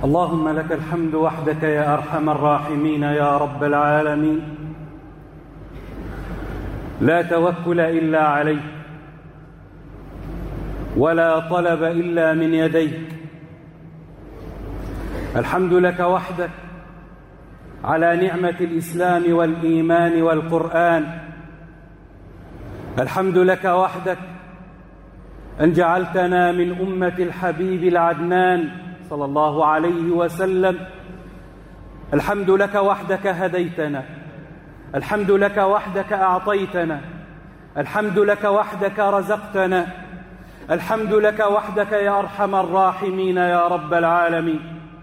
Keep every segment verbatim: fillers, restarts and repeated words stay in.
اللهم لك الحمد وحدك يا أرحم الراحمين يا رب العالمين، لا توكل إلا عليك ولا طلب إلا من يديك. الحمد لك وحدك على نعمة الإسلام والإيمان والقرآن. الحمد لك وحدك أن جعلتنا من أمة الحبيب العدنان صلى الله عليه وسلم. الحمد لك وحدك هديتنا، الحمد لك وحدك أعطيتنا، الحمد لك وحدك رزقتنا، الحمد لك وحدك يا أرحم الراحمين يا رب العالمين.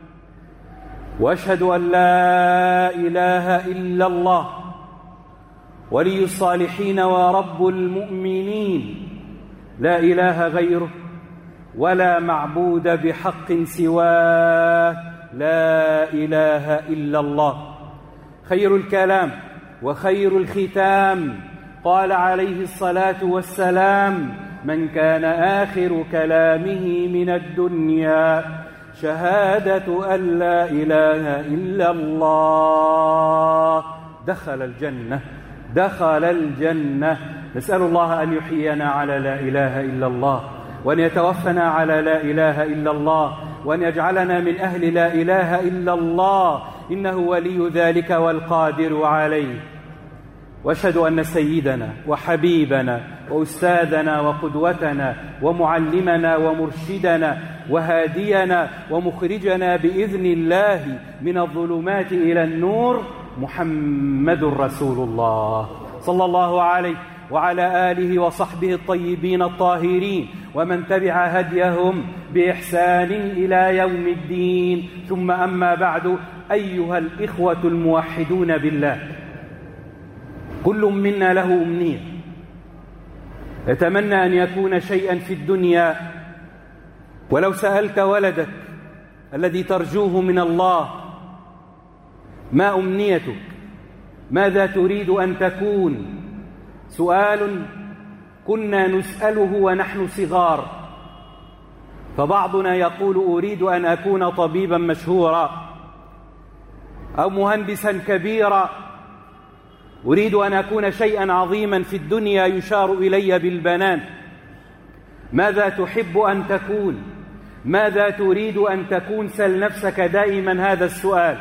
وأشهد أن لا إله إلا الله ولي الصالحين ورب المؤمنين، لا إله غيره ولا معبود بحق سواه، لا إله إلا الله. خير الكلام وخير الختام قال عليه الصلاة والسلام: من كان آخر كلامه من الدنيا شهادة أن لا إله إلا الله دخل الجنة، دخل الجنة. نسأل الله أن يحيينا على لا إله إلا الله، وأن يتوفنا على لا إله إلا الله، وأن يجعلنا من أهل لا إله إلا الله، إنه ولي ذلك والقادر عليه. وأشهد أن سيدنا وحبيبنا وأستاذنا وقدوتنا ومعلمنا ومرشدنا وهادينا ومخرجنا بإذن الله من الظلمات إلى النور محمد رسول الله صلى الله عليه وعلى آله وصحبه الطيبين الطاهرين، ومن تبع هديهم بإحسان إلى يوم الدين. ثم أما بعد، أيها الإخوة الموحدون بالله، كل منا له أمنية، يتمنى أن يكون شيئا في الدنيا. ولو سألت ولدك الذي ترجوه من الله: ما أمنيتك؟ ماذا تريد أن تكون؟ سؤال كنا نسأله ونحن صغار، فبعضنا يقول: أريد أن أكون طبيبا مشهورا، أو مهندسا كبيرا، أريد أن أكون شيئا عظيما في الدنيا يشار إلي بالبنان. ماذا تحب أن تكون؟ ماذا تريد أن تكون؟ سل نفسك دائما هذا السؤال.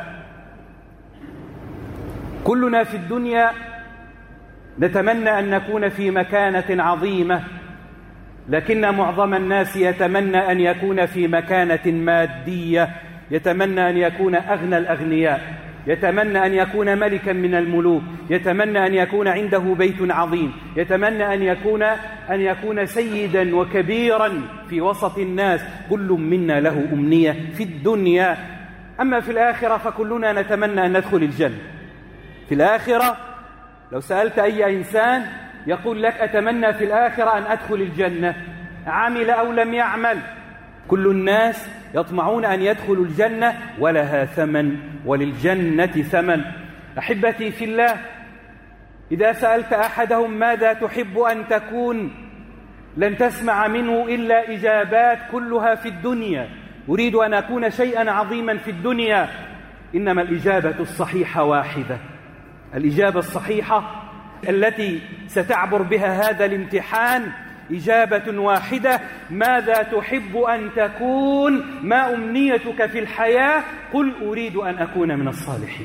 كلنا في الدنيا نتمنى أن نكون في مكانة عظيمة، لكن معظم الناس يتمنى أن يكون في مكانة مادية، يتمنى أن يكون أغنى الأغنياء، يتمنى أن يكون ملكا من الملوك، يتمنى أن يكون عنده بيت عظيم، يتمنى أن يكون أن يكون سيدا وكبيرا في وسط الناس. كل منا له أمنية في الدنيا. أما في الآخرة فكلنا نتمنى أن ندخل الجنة. في الآخرة لو سألت أي إنسان يقول لك: أتمنى في الآخرة أن أدخل الجنة، عمل أو لم يعمل. كل الناس يطمعون أن يدخلوا الجنة، ولها ثمن، وللجنة ثمن. أحبتي في الله، إذا سألت أحدهم: ماذا تحب أن تكون؟ لن تسمع منه إلا إجابات كلها في الدنيا: أريد أن أكون شيئا عظيما في الدنيا. إنما الإجابة الصحيحة واحدة، الإجابة الصحيحة التي ستعبر بها هذا الامتحان إجابة واحدة: ماذا تحب أن تكون؟ ما أمنيتك في الحياة؟ قل: أريد أن أكون من الصالحين،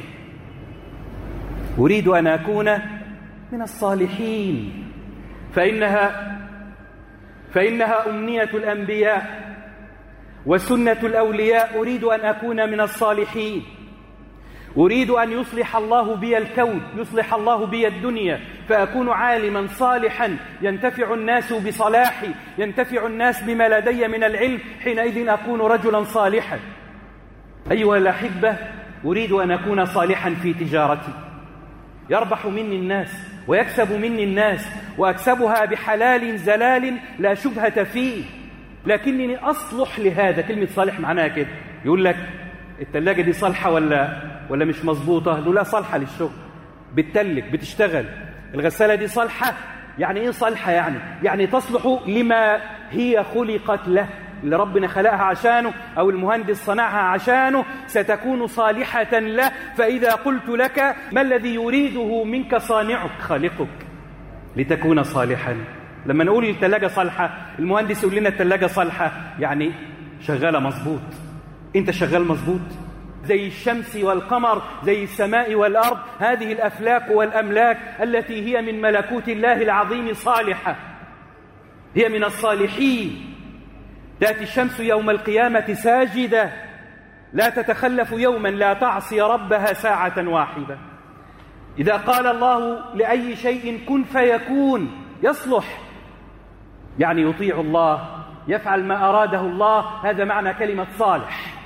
أريد أن أكون من الصالحين. فإنها فإنها أمنية الأنبياء وسنة الأولياء. أريد أن أكون من الصالحين، أريد أن يصلح الله بي الكون، يصلح الله بي الدنيا، فأكون عالما صالحا ينتفع الناس بصلاحي، ينتفع الناس بما لدي من العلم، حينئذ أكون رجلا صالحا. أيها الأحبة، أريد أن أكون صالحا في تجارتي، يربح مني الناس ويكسب مني الناس، وأكسبها بحلال زلال لا شبهة فيه، لكنني أصلح لهذا. كلمة صالح معناها كده. يقول لك: التلاجة دي صالحة ولا ولا مش مظبوطة؟ لا، صالحة للشغل، بتتلج، بتشتغل. الغسالة دي صالحة، يعني إيه صالحة؟ يعني يعني تصلح لما هي خلقت له، اللي ربنا خلقها عشانه أو المهندس صنعها عشانه ستكون صالحة له. فإذا قلت لك ما الذي يريده منك صانعك خالقك لتكون صالحا؟ لما نقول الثلاجة صالحة، المهندس يقول لنا الثلاجة صالحة يعني شغالة مظبوط. أنت شغال مظبوط زي الشمس والقمر، زي السماء والأرض. هذه الأفلاك والأملاك التي هي من ملكوت الله العظيم صالحة، هي من الصالحين. تأتي الشمس يوم القيامة ساجدة لا تتخلف يوما، لا تعصي ربها ساعة واحدة. إذا قال الله لأي شيء كن فيكون يصلح، يعني يطيع الله، يفعل ما أراده الله. هذا معنى كلمة صالح.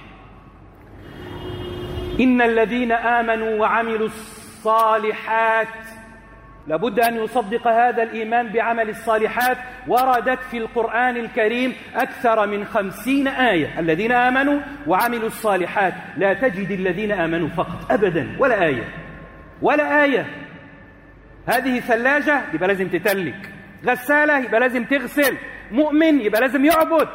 إن الذين آمنوا وعملوا الصالحات، لابد أن يصدق هذا الإيمان بعمل الصالحات. وردت في القرآن الكريم أكثر من خمسين آية الذين آمنوا وعملوا الصالحات. لا تجد الذين آمنوا فقط أبدا، ولا آية ولا آية. هذه ثلاجة يبقى لازم تتلك، غسالة يبقى لازم تغسل، مؤمن يبقى لازم يعبد.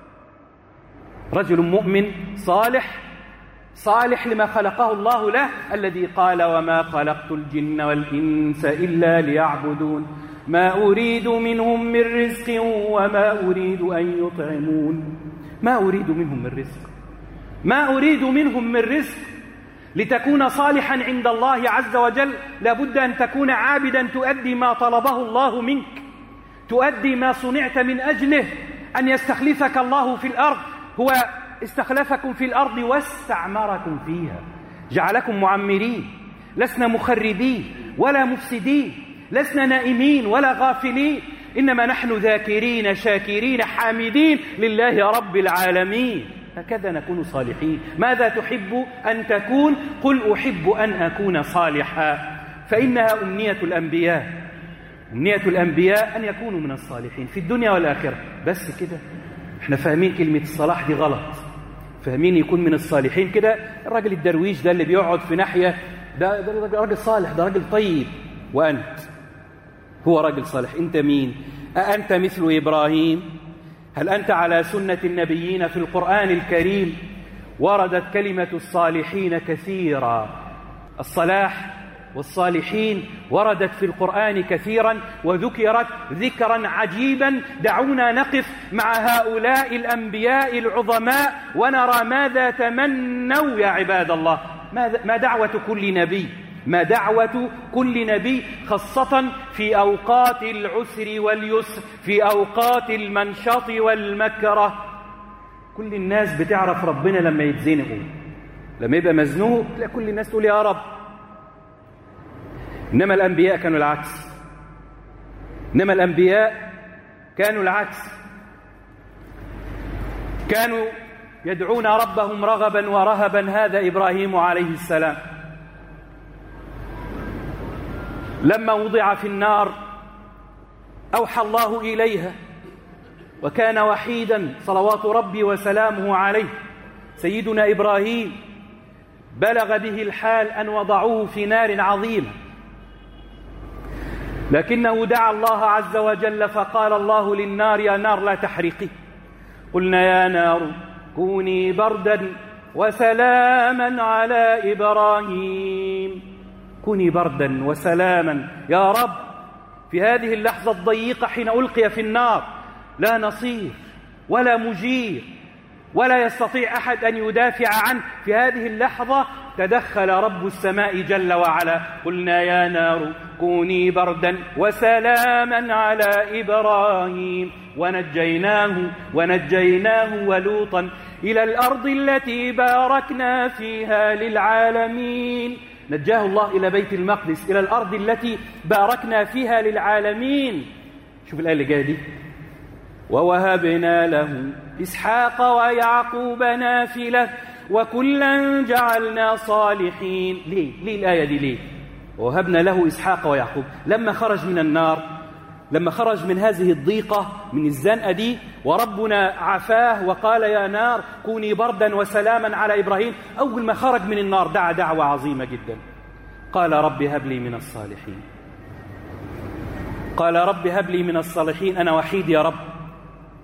رجل مؤمن صالح صالح لما خلقه الله له، الذي قال وما خلقت الجن والإنس إلا ليعبدون ما أريد منهم من رزق وما أريد أن يطعمون. ما أريد منهم من رزق، ما أريد منهم من رزق. لتكون صالحا عند الله عز وجل لابد أن تكون عابدا، تؤدي ما طلبه الله منك، تؤدي ما صنعت من أجله. أن يستخلفك الله في الأرض، هو استخلفكم في الأرض واستعمركم فيها، جعلكم معمرين، لسنا مخربين ولا مفسدين، لسنا نائمين ولا غافلين، إنما نحن ذاكرين شاكرين حامدين لله رب العالمين. هكذا نكون صالحين. ماذا تحب أن تكون؟ قل أحب أن أكون صالحا، فإنها أمنية الأنبياء. أمنية الأنبياء أن يكونوا من الصالحين في الدنيا والآخرة. بس كده احنا فاهمين كلمة الصلاح دي غلط، فاهمين يكون من الصالحين كده الراجل الدرويش ده اللي بيقعد في ناحية، ده, ده راجل صالح، ده راجل طيب. وأنت هو راجل صالح، أنت مين؟ أأنت مثل إبراهيم؟ هل أنت على سنة النبيين؟ في القرآن الكريم وردت كلمة الصالحين كثيرا. الصلاح والصالحين وردت في القرآن كثيرا، وذكرت ذكرا عجيبا. دعونا نقف مع هؤلاء الأنبياء العظماء ونرى ماذا تمنوا يا عباد الله. ما دعوة كل نبي، ما دعوة كل نبي، خاصة في أوقات العسر واليسر، في أوقات المنشط والمكره. كل الناس بتعرف ربنا لما يتزنقوا، لما يبقى مزنوق لا كل الناس تقول يا رب. إنما الأنبياء كانوا العكس، إنما الأنبياء كانوا العكس، كانوا يدعون ربهم رغبا ورهبا. هذا إبراهيم عليه السلام لما وضع في النار أوحى الله إليها، وكان وحيدا صلوات ربي وسلامه عليه. سيدنا إبراهيم بلغ به الحال أن وضعوه في نار عظيمة، لكنه دعا الله عز وجل فقال الله للنار يا نار لا تحرقي. قلنا يا نار كوني بردا وسلاما على إبراهيم. كوني بردا وسلاما يا رب. في هذه اللحظة الضيقة حين ألقي في النار لا نصير ولا مجير ولا يستطيع أحد أن يدافع عنه. في هذه اللحظة تدخل رب السماء جل وعلا. قلنا يا نار كوني بردا وسلاما على إبراهيم ونجيناه ونجيناه ولوطا إلى الأرض التي باركنا فيها للعالمين. نجاه الله إلى بيت المقدس، إلى الأرض التي باركنا فيها للعالمين. شوف الآية اللي جاية دي، ووهبنا له إسحاق ويعقوب نافلة وكلا جعلنا صالحين. ليه؟ ليه الآية دي ليه؟ ووهبنا له إسحاق ويعقوب. لما خرج من النار، لما خرج من هذه الضيقة، من الزنقة دي، وربنا عفاه وقال يا نار كوني بردا وسلاما على إبراهيم، أول ما خرج من النار دعا دعوة عظيمة جدا. قال رب هب لي من الصالحين. قال رب هب لي من الصالحين، أنا وحيد يا رب،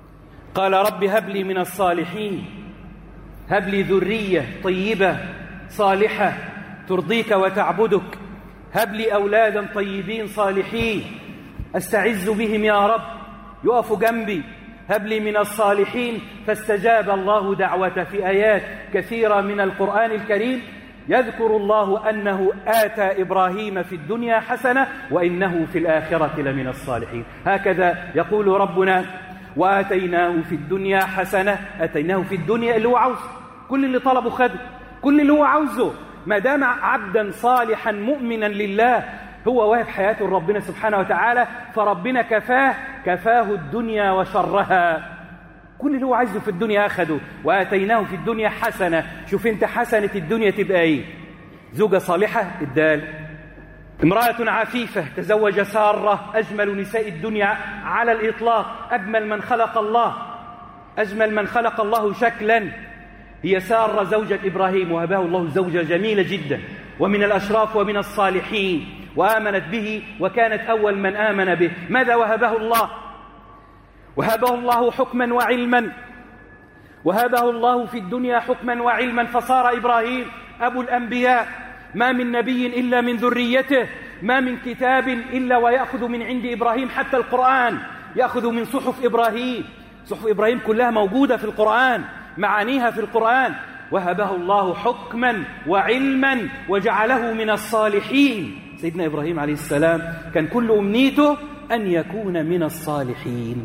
قال رب هب لي من الصالحين، هب لي ذرية طيبة صالحة ترضيك وتعبدك، هب لي أولادا طيبين صالحين أستعز بهم يا رب يقفوا جنبي، هب لي من الصالحين. فاستجاب الله دعوته. في آيات كثيرة من القرآن الكريم يذكر الله أنه آتى إبراهيم في الدنيا حسنة وإنه في الآخرة لمن الصالحين. هكذا يقول ربنا وآتيناه في الدنيا حسنة. أتيناه في الدنيا اللي هو عاوزه، كل اللي طلبه خده، كل اللي هو عاوزه، ما دام عبدا صالحا مؤمنا لله هو واهب حياته لربنا سبحانه وتعالى، فربنا كفاه كفاه الدنيا وشرها. كل اللي هو عايزه في الدنيا أخده. وآتيناه في الدنيا حسنة. شوف انت حسنة الدنيا تبقى ايه؟ زوجة صالحة الدال، امرأة عفيفة تزوج سارة أجمل نساء الدنيا على الإطلاق، أجمل من خلق الله، أجمل من خلق الله شكلا هي سارة زوجة إبراهيم، وهبه الله زوجة جميلة جدا ومن الأشراف ومن الصالحين، وآمنت به وكانت أول من آمن به. ماذا وهبه الله؟ وهبه الله حكما وعلما، وهبه الله في الدنيا حكما وعلما، فصار إبراهيم أبو الأنبياء. ما من نبي إلا من ذريته، ما من كتاب إلا ويأخذ من عند إبراهيم، حتى القرآن يأخذ من صحف إبراهيم. صحف إبراهيم كلها موجودة في القرآن، معانيها في القرآن. وهبه الله حكما وعلما وجعله من الصالحين. سيدنا إبراهيم عليه السلام كان كل أمنيته أن يكون من الصالحين.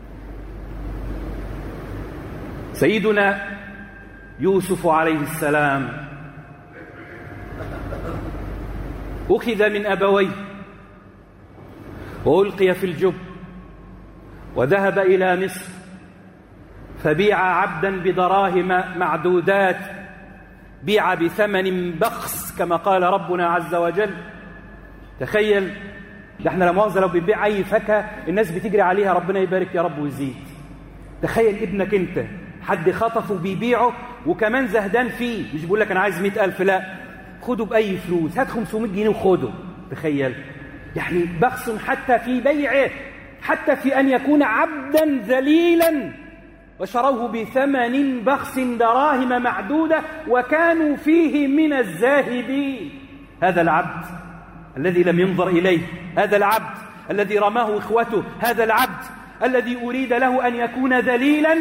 سيدنا يوسف عليه السلام أخذ من أبويه وألقي في الجب وذهب إلى مصر، فبيع عبدا بدراهم معدودات، بيع بثمن بخس كما قال ربنا عز وجل. تخيل، ده احنا لمؤاخذة لو بنبيع أي فاكهة الناس بتجري عليها ربنا يبارك يا رب ويزيد. تخيل ابنك انت حد خطفه بيبيعه وكمان زهدان فيه، مش بيقول لك انا عايز مئة ألف، لا، خده بأي فلوس، هات خمسمائة جنيه وخده. تخيل، يعني بخس حتى في بيعه، حتى في أن يكون عبدا ذليلا، وشروه بثمن بخس دراهم معدودة وكانوا فيه من الزاهدين. هذا العبد الذي لم ينظر إليه، هذا العبد الذي رماه إخوته، هذا العبد الذي أريد له أن يكون ذليلا.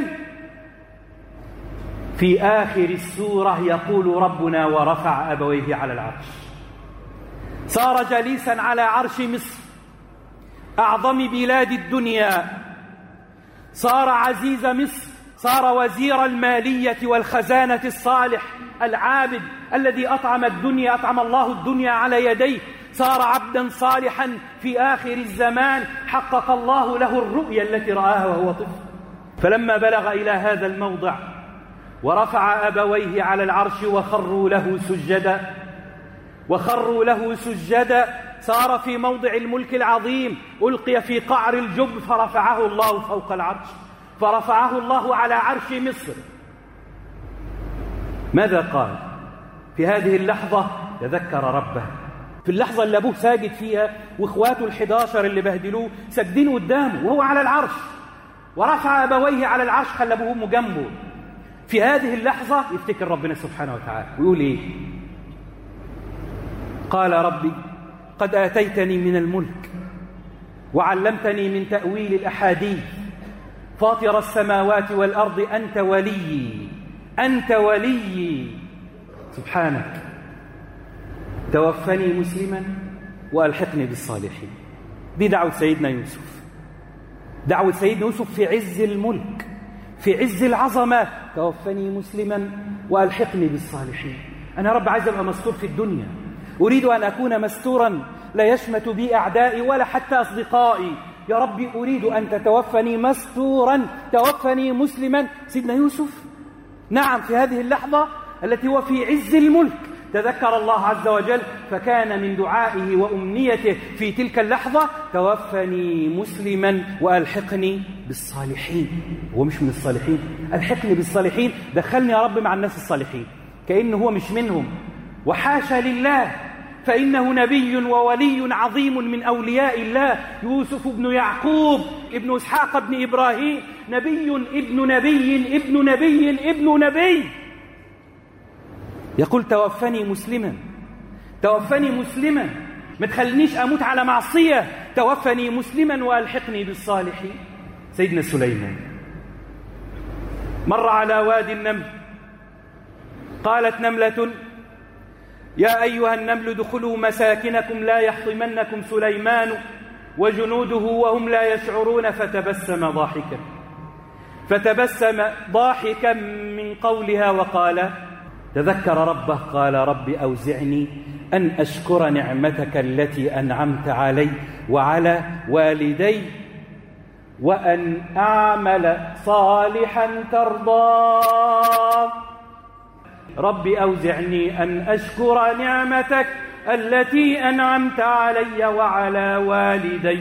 في آخر السورة يقول ربنا ورفع أبويه على العرش، صار جليسا على عرش مصر أعظم بلاد الدنيا، صار عزيز مصر، صار وزير المالية والخزانة الصالح العابد الذي أطعم الدنيا، أطعم الله الدنيا على يديه، صار عبدا صالحا في آخر الزمان، حقق الله له الرؤيا التي رآها وهو طفل. فلما بلغ إلى هذا الموضع ورفع أبويه على العرش وخروا له سجدا، وخروا له سجدا، صار في موضع الملك العظيم، ألقي في قعر الجب فرفعه الله فوق العرش، فرفعه الله على عرش مصر. ماذا قال في هذه اللحظة؟ تذكر ربه في اللحظة اللي أبوه ساجد فيها وإخواته الحداشر اللي بهدلوه ساجدين قدامه وهو على العرش، ورفع أبويه على العرش، خلى أبوه أمه جنبه. في هذه اللحظة يفتكر ربنا سبحانه وتعالى ويقول إيه؟ قال ربي قد آتيتني من الملك وعلمتني من تأويل الأحاديث، فاطر السماوات والأرض أنت ولي، أنت ولي سبحانك، توفني مسلما وألحقني بالصالحين. دي دعوة سيدنا يوسف، دعوة سيدنا يوسف في عز الملك، في عز العظمة، توفني مسلما وألحقني بالصالحين. أنا رب عايز أبقى مستور في الدنيا، أريد أن أكون مستورا لا يشمت بي أعدائي ولا حتى أصدقائي. يا ربي أريد أن تتوفني مستورا، توفني مسلما. سيدنا يوسف نعم في هذه اللحظة التي هو في عز الملك تذكر الله عز وجل، فكان من دعائه وأمنيته في تلك اللحظة توفني مسلما وألحقني بالصالحين. هو مش من الصالحين؟ ألحقني بالصالحين، دخلني يا رب مع الناس الصالحين، كأنه هو مش منهم. وحاشا لله فإنه نبي وولي عظيم من أولياء الله. يوسف ابن يعقوب ابن إسحاق ابن إبراهيم، نبي ابن نبي ابن نبي ابن نبي. يقول توفني مسلما، توفني مسلما، ما تخلينيش أموت على معصية، توفني مسلما وألحقني بالصالحين. سيدنا سليمان مر على وادي النمل، قالت نملة يا أيها النمل ادخلوا مساكنكم لا يحطمنكم سليمان وجنوده وهم لا يشعرون، فتبسم ضاحكا فتبسم ضاحكا من قولها وقال تذكر ربه قال رب أوزعني أن أشكر نعمتك التي أنعمت علي وعلى والدي وأن أعمل صالحا ترضاه. رب أوزعني أن أشكر نعمتك التي أنعمت علي وعلى والدي.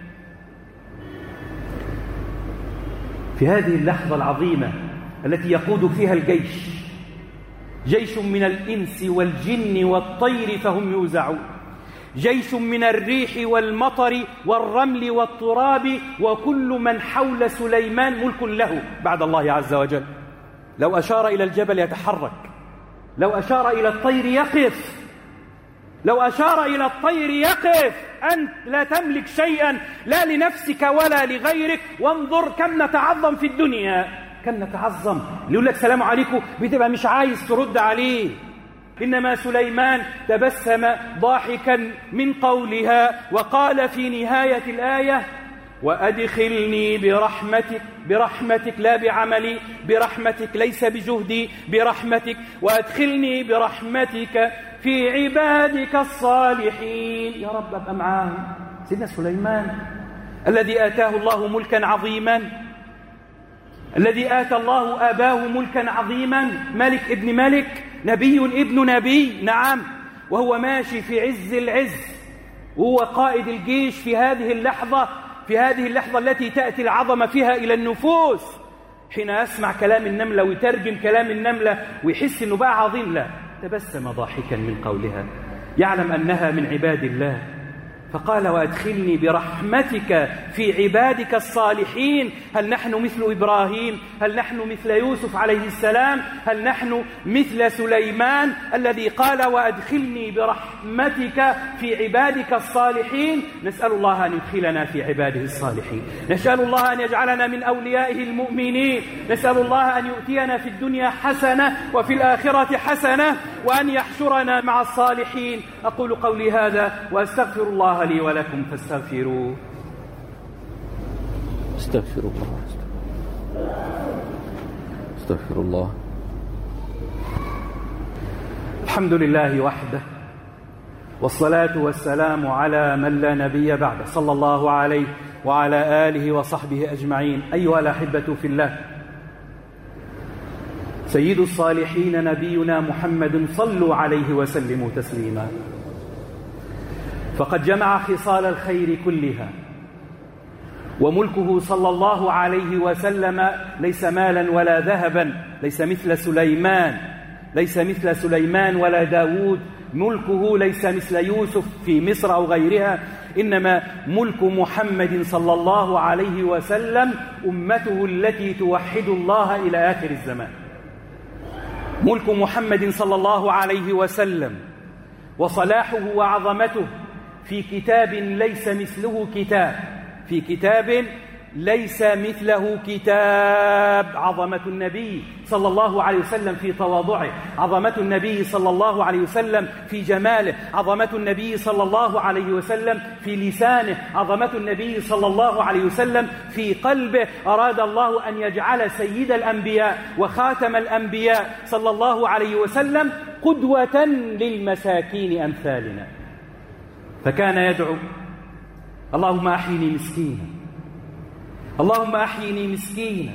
في هذه اللحظة العظيمة التي يقود فيها الجيش، جيش من الإنس والجن والطير فهم يوزعون، جيش من الريح والمطر والرمل والتراب، وكل من حول سليمان ملك له بعد الله عز وجل. لو أشار إلى الجبل يتحرك، لو أشار إلى الطير يقف، لو أشار إلى الطير يقف. أنت لا تملك شيئا لا لنفسك ولا لغيرك. وانظر كم نتعظم في الدنيا، كم نتعظم. اللي يقول لك سلام عليكم بتبقى مش عايز ترد عليه. إنما سليمان تبسم ضاحكا من قولها وقال في نهاية الآية وأدخلني برحمتك، برحمتك لا بعملي، برحمتك ليس بجهدي، برحمتك، وأدخلني برحمتك في عبادك الصالحين. يا رب أبقى معاهم. سيدنا سليمان الذي آتاه الله ملكا عظيما، الذي آتى الله أباه ملكا عظيما، ملك ابن ملك، نبي ابن نبي، نعم، وهو ماشي في عز العز، وهو قائد الجيش في هذه اللحظة، في هذه اللحظة التي تأتي العظمة فيها إلى النفوس. حين أسمع كلام النملة ويترجم كلام النملة ويحس أنه بقى عظيم، لا، تبسم ضاحكا من قولها، يعلم أنها من عباد الله، فقال وأدخلني برحمتك في عبادك الصالحين. هل نحن مثل إبراهيم؟ هل نحن مثل يوسف عليه السلام؟ هل نحن مثل سليمان الذي قال وأدخلني برحمتك في عبادك الصالحين؟ نسأل الله أن يدخلنا في عباده الصالحين، نسأل الله أن يجعلنا من أوليائه المؤمنين، نسأل الله أن يؤتينا في الدنيا حسنة وفي الآخرة حسنة، وأن يحشرنا مع الصالحين. أقول قولي هذا وأستغفر الله لي ولكم فاستغفروه. استغفر الله استغفر الله. الحمد لله وحده، والصلاة والسلام على من لا نبي بعده، صلى الله عليه وعلى آله وصحبه أجمعين. أيها الأحبة في الله، سيد الصالحين نبينا محمد صلوا عليه وسلموا تسليما، فقد جمع خصال الخير كلها، وملكه صلى الله عليه وسلم ليس مالا ولا ذهبا، ليس مثل سليمان، ليس مثل سليمان ولا داود، ملكه ليس مثل يوسف في مصر أو غيرها، إنما ملك محمد صلى الله عليه وسلم أمته التي توحد الله إلى آخر الزمان. ملك محمد صلى الله عليه وسلم وصلاحه وعظمته في كتاب ليس مثله كتاب، في كتاب ليس مثله كتاب. عظمة النبي صلى الله عليه وسلم في تواضعه، عظمة النبي صلى الله عليه وسلم في جماله، عظمة النبي صلى الله عليه وسلم في لسانه، عظمة النبي صلى الله عليه وسلم في قلبه. أراد الله أن يجعل سيد الأنبياء وخاتم الأنبياء صلى الله عليه وسلم قدوة للمساكين أمثالنا، فكان يدعو اللهم أحيني مسكينا، اللهم أحيني مسكينا،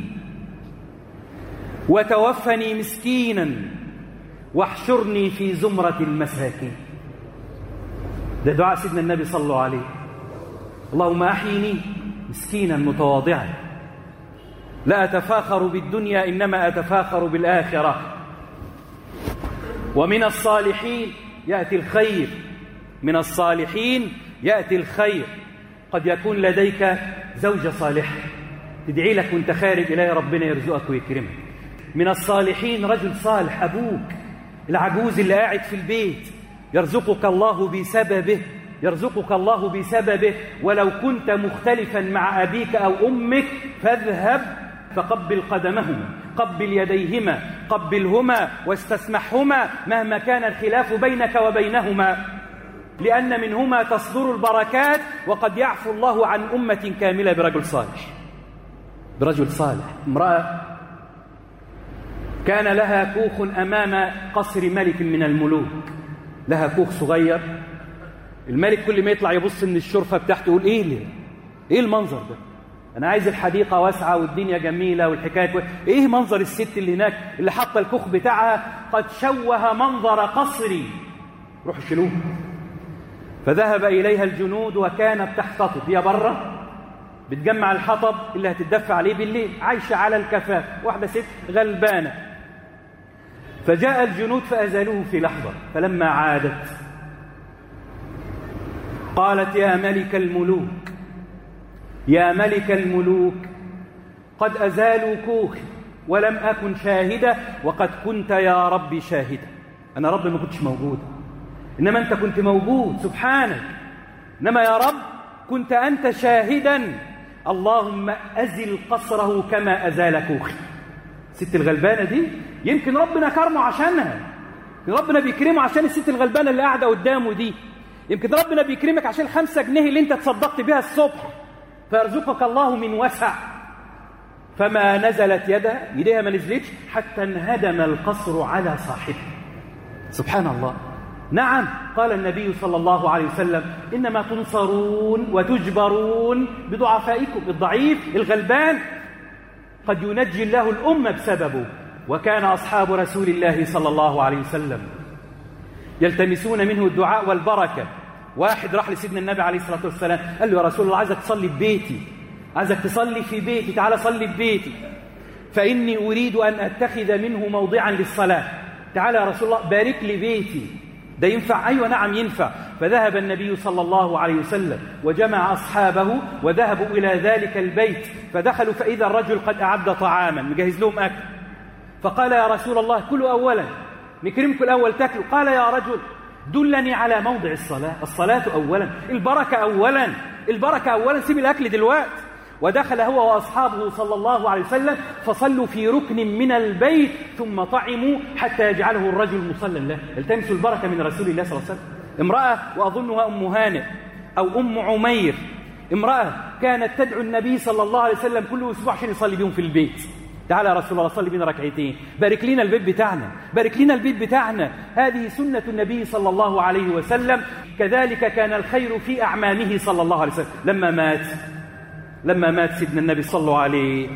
وتوفني مسكينا، واحشرني في زمرة المساكين. ده دعاء سيدنا النبي صلى الله عليه. اللهم أحيني مسكينا متواضعا، لا أتفاخر بالدنيا إنما أتفاخر بالآخرة. ومن الصالحين يأتي الخير من الصالحين يأتي الخير. قد يكون لديك زوجة صالحة تدعي لك وانت خارج إليه ربنا يرزقك ويكرمك. من الصالحين رجل صالح، أبوك العجوز اللي قاعد في البيت يرزقك الله بسببه، يرزقك الله بسببه. ولو كنت مختلفا مع أبيك أو أمك فاذهب فقبل قدمهما، قبل يديهما، قبلهما واستسمحهما مهما كان الخلاف بينك وبينهما، لأن منهما تصدر البركات. وقد يعفو الله عن أمة كاملة برجل صالح، برجل صالح. امرأة كان لها كوخ أمام قصر ملك من الملوك، لها كوخ صغير. الملك كل ما يطلع يبص من الشرفة بتاعته يقول إيه ليه؟ إيه المنظر ده؟ أنا عايز الحديقة واسعة والدنيا جميلة والحكاية كويسة. إيه منظر الست اللي هناك اللي حاطة الكوخ بتاعها قد شوه منظر قصري، روحوا شيلوه. فذهب إليها الجنود وكانت تحتطب، هي بره بتجمع الحطب اللي هتدفع عليه بالليل، عايشة على الكفاف، واحدة ست غلبانة. فجاء الجنود فأزالوه في لحظة. فلما عادت قالت يا ملك الملوك، يا ملك الملوك، قد أزالوا كوخي ولم أكن شاهدة، وقد كنت يا ربي شاهدة. أنا رب ما كنتش موجود، إنما أنت كنت موجود سبحانك. إنما يا رب كنت أنت شاهدا. اللهم أزل قصره كما أزال كوخي. الست الغلبانة دي يمكن ربنا كرمه عشانها، ربنا بيكرمه عشان الست الغلبانة اللي قاعدة قدامه دي. يمكن ربنا بيكرمك عشان الخمسة جنيه اللي انت تصدقت بها الصبح، فيرزقك الله من وسع. فما نزلت يدها، يديها ما نزلتش حتى انهدم القصر على صاحبه. سبحان الله. نعم، قال النبي صلى الله عليه وسلم إنما تنصرون وتجبرون بضعفائكم. الضعيف الغلبان قد ينجي الله الأمة بسببه. وكان أصحاب رسول الله صلى الله عليه وسلم يلتمسون منه الدعاء والبركة. واحد راح لسيدنا النبي عليه الصلاة والسلام قال له يا رسول الله عايزك تصلي في بيتي، عايزك تصلي في بيتي، تعالى صلي في بيتي، فإني أريد أن أتخذ منه موضعا للصلاة. تعالى يا رسول الله بارك لي بيتي. ده ينفع؟ أيوة نعم ينفع. فذهب النبي صلى الله عليه وسلم وجمع أصحابه وذهبوا إلى ذلك البيت، فدخلوا فإذا الرجل قد أعد طعاما مجهز لهم أكل. فقال يا رسول الله كلوا أولا، نكرمكم الأول تاكلوا. قال يا رجل دلني على موضع الصلاة. الصلاة أولا، البركة أولا، البركة أولا، سيب الأكل دلوقتي. ودخل هو وأصحابه صلى الله عليه وسلم فصلوا في ركن من البيت ثم طعموا حتى يجعله الرجل مصلى له. التمسوا البركة من رسول الله صلى الله عليه وسلم. امرأة وأظنها أم هانئ أو أم عمير، امرأة كانت تدعو النبي صلى الله عليه وسلم كل أسبوع عشان يصلي بهم في البيت. تعالى يا رسول الله صلي بنا ركعتين، بارك لنا البيت بتاعنا، بارك لنا البيت بتاعنا. هذه سنة النبي صلى الله عليه وسلم. كذلك كان الخير في أعمامه صلى الله عليه وسلم. لما مات لما مات سيدنا النبي صلى الله عليه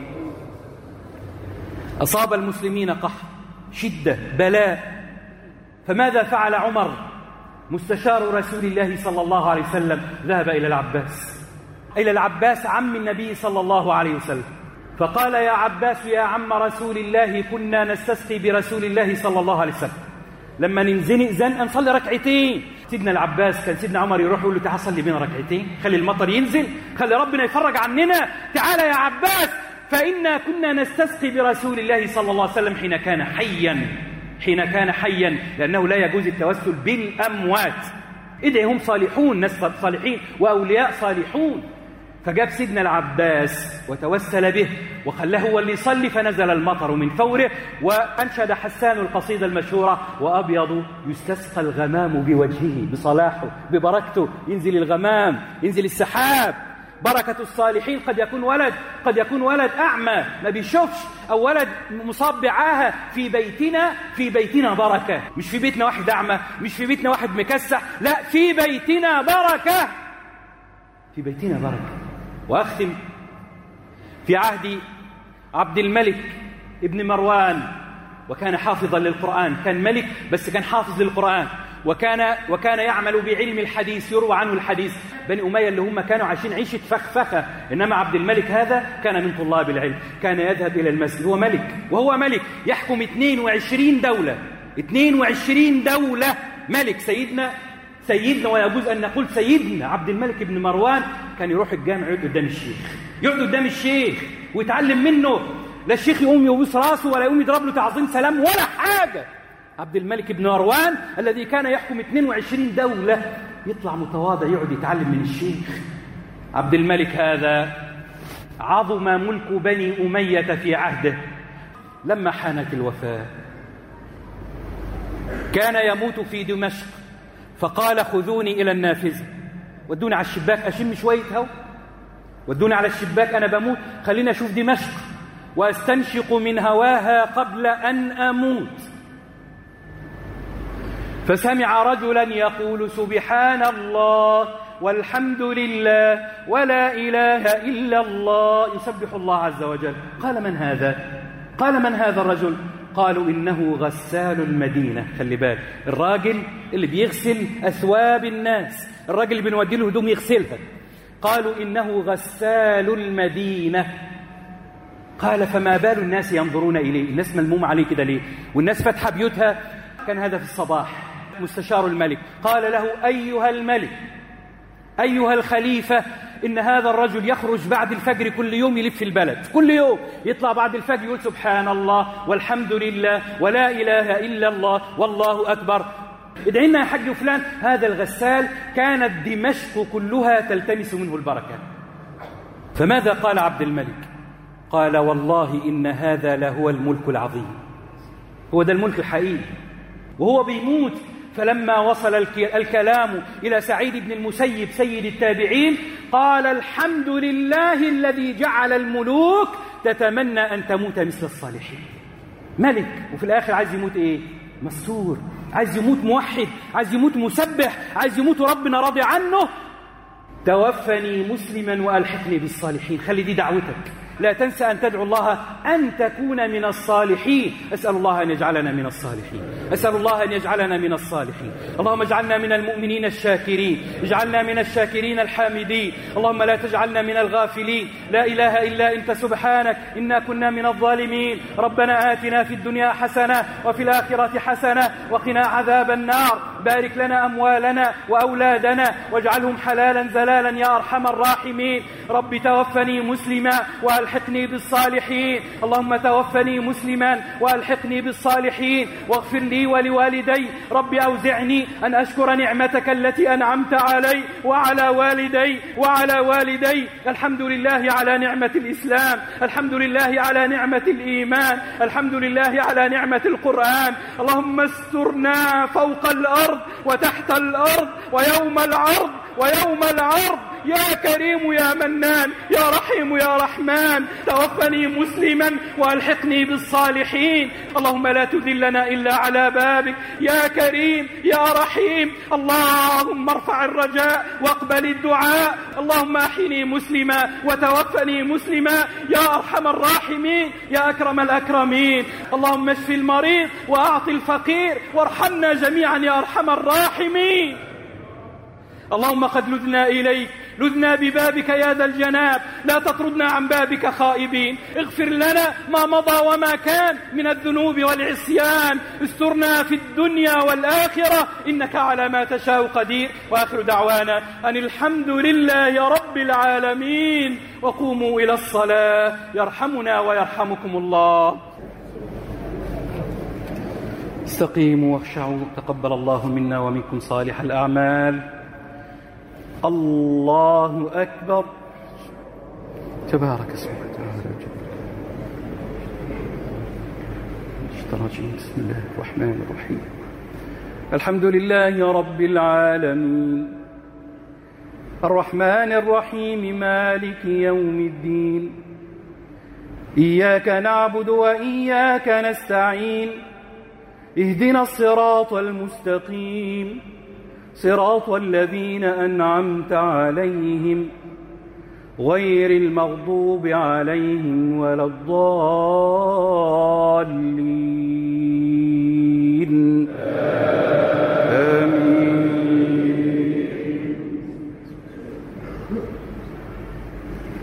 أصاب المسلمين قحط، شدة، بلاء. فماذا فعل عمر مستشار رسول الله صلى الله عليه وسلم؟ ذهب إلى العباس، إلى العباس عم النبي صلى الله عليه وسلم، فقال يا عباس يا عم رسول الله كنا نستسقي برسول الله صلى الله عليه وسلم، لما ننزنق زنقه نصلي ركعتين. سيدنا العباس كان سيدنا عمر يروح يقول له تعال صلي بينا ركعتين، خلي المطر ينزل، خلي ربنا يفرج عننا، تعال يا عباس فإنا كنا نستسقي برسول الله صلى الله عليه وسلم حين كان حيا، حين كان حيا، لأنه لا يجوز التوسل بالأموات. إدعهم صالحون، ناس صالحين وأولياء صالحون. فجاب سيدنا العباس وتوسل به وخلاه هو اللي يصلي، فنزل المطر من فوره. وأنشد حسان القصيدة المشهورة وأبيض يستسقى الغمام بوجهه، بصلاحه ببركته ينزل الغمام، ينزل السحاب. بركة الصالحين قد يكون ولد، قد يكون ولد أعمى ما بيشوفش، أو ولد مصاب بعاهة في بيتنا، في بيتنا بركة. مش في بيتنا واحد أعمى، مش في بيتنا واحد مكسح، لا، في بيتنا بركة، في بيتنا بركة. وأختم في عهد عبد الملك ابن مروان، وكان حافظا للقرآن، كان ملك بس كان حافظ للقرآن، وكان وكان يعمل بعلم الحديث، يروى عنه الحديث. بني أمية اللي هم كانوا عايشين عيشة فخفخة، إنما عبد الملك هذا كان من طلاب العلم، كان يذهب إلى المسجد. هو ملك، وهو ملك يحكم اثنين وعشرين دولة، اثنين وعشرين دولة، ملك سيدنا سيدنا، ويجوز أن نقول سيدنا عبد الملك بن مروان كان يروح الجامع يقعد قدام الشيخ، يقعد قدام الشيخ ويتعلم منه. لا الشيخ يقوم يبوس راسه ولا يقوم يضرب له تعظيم سلام ولا حاجة. عبد الملك بن مروان الذي كان يحكم اثنين وعشرين دولة يطلع متواضع يقعد يتعلم من الشيخ. عبد الملك هذا عظم ملك بني أمية في عهده. لما حانت الوفاة كان يموت في دمشق، فقال خذوني إلى النافذة، ودوني على الشباك أشم شوية هوا، ودوني على الشباك أنا بموت، خليني أشوف دمشق وأستنشق من هواها قبل أن أموت. فسمع رجلا يقول سبحان الله والحمد لله ولا إله إلا الله، يسبح الله عز وجل. قال من هذا؟ قال من هذا الرجل؟ قالوا إنه غسال المدينة. خلي بالك، الراجل اللي بيغسل أثواب الناس، الراجل اللي بنودي له هدوم يغسلها. قالوا إنه غسال المدينة. قال فما بال الناس ينظرون إليه؟ الناس ملموم عليه كده ليه؟ والناس فتح بيوتها. كان هذا في الصباح. مستشار الملك قال له أيها الملك أيها الخليفة، إن هذا الرجل يخرج بعد الفجر كل يوم يلف في البلد، كل يوم يطلع بعد الفجر يقول سبحان الله والحمد لله ولا إله إلا الله والله أكبر. ادعي لنا يا حاج فلان. هذا الغسال كانت دمشق كلها تلتمس منه البركة. فماذا قال عبد الملك؟ قال والله إن هذا لهو الملك العظيم، هو ده الملك الحقيقي. وهو بيموت فلما وصل الكلام إلى سعيد بن المسيب سيد التابعين قال الحمد لله الذي جعل الملوك تتمنى أن تموت مثل الصالحين. ملك وفي الآخر عايز يموت إيه؟ مستور، عايز يموت موحد، عايز يموت مسبح، عايز يموت ربنا راضي عنه. توفني مسلما وألحقني بالصالحين. خلي دي دعوتك، لا تنسى أن تدعو الله أن تكون من الصالحين. أسأل الله أن يجعلنا من الصالحين، أسأل الله أن يجعلنا من الصالحين. اللهم اجعلنا من المؤمنين الشاكرين، اجعلنا من الشاكرين الحامدين. اللهم لا تجعلنا من الغافلين. لا إله إلا أنت سبحانك إنا كنا من الظالمين. ربنا آتنا في الدنيا حسنة وفي الآخرة حسنة وقنا عذاب النار. بارك لنا أموالنا وأولادنا واجعلهم حلالا زلالا يا أرحم الراحمين. رب توفني مسلما وألحقني بالصالحين. اللهم توفني مسلما وألحقني بالصالحين واغفر لي ولوالدي. رب أوزعني أن أشكر نعمتك التي أنعمت علي وعلى والدي وعلى والدي. الحمد لله على نعمة الإسلام، الحمد لله على نعمة الإيمان، الحمد لله على نعمة القرآن. اللهم استرنا فوق الأرض وتحت الأرض ويوم العرض ويوم العرض يا كريم يا منان يا رحيم يا رحمن. توفني مسلما وألحقني بالصالحين. اللهم لا تذلنا إلا على بابك يا كريم يا رحيم. اللهم ارفع الرجاء واقبل الدعاء. اللهم أحيني مسلما وتوفني مسلما يا أرحم الراحمين يا أكرم الأكرمين. اللهم اشف المريض وأعط الفقير وارحمنا جميعا يا أرحم الراحمين. اللهم قد لذنا إليك، لذنا ببابك يا ذا الجناب، لا تطردنا عن بابك خائبين. اغفر لنا ما مضى وما كان من الذنوب والعصيان. استرنا في الدنيا والآخرة إنك على ما تشاء قدير. وآخر دعوانا أن الحمد لله رب العالمين. وقوموا إلى الصلاة يرحمنا ويرحمكم الله. استقيموا واخشعوا. تقبل الله منا ومنكم صالح الأعمال. الله أكبر. تبارك اسمك وتعالى جدك. بسم الله الرحمن الرحيم. الحمد لله رب العالمين الرحمن الرحيم مالك يوم الدين. إياك نعبد وإياك نستعين. اهدنا الصراط المستقيم صراط الذين أنعمت عليهم غير المغضوب عليهم ولا الضالين. آمين.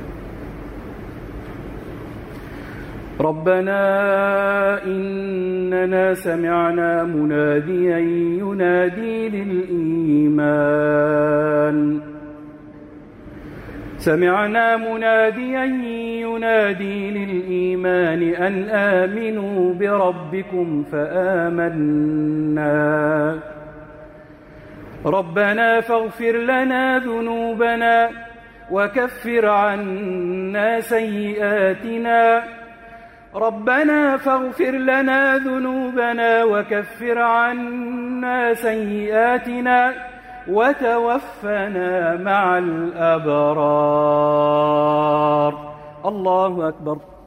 ربنا إن إننا سمعنا مناديا ينادي للإيمان سمعنا مناديا ينادي للإيمان أن آمنوا بربكم فآمنا ربنا فاغفر لنا ذنوبنا وكفر عنا سيئاتنا ربنا فاغفر لنا ذنوبنا وكفر عنا سيئاتنا وتوفنا مع الأبرار. الله أكبر.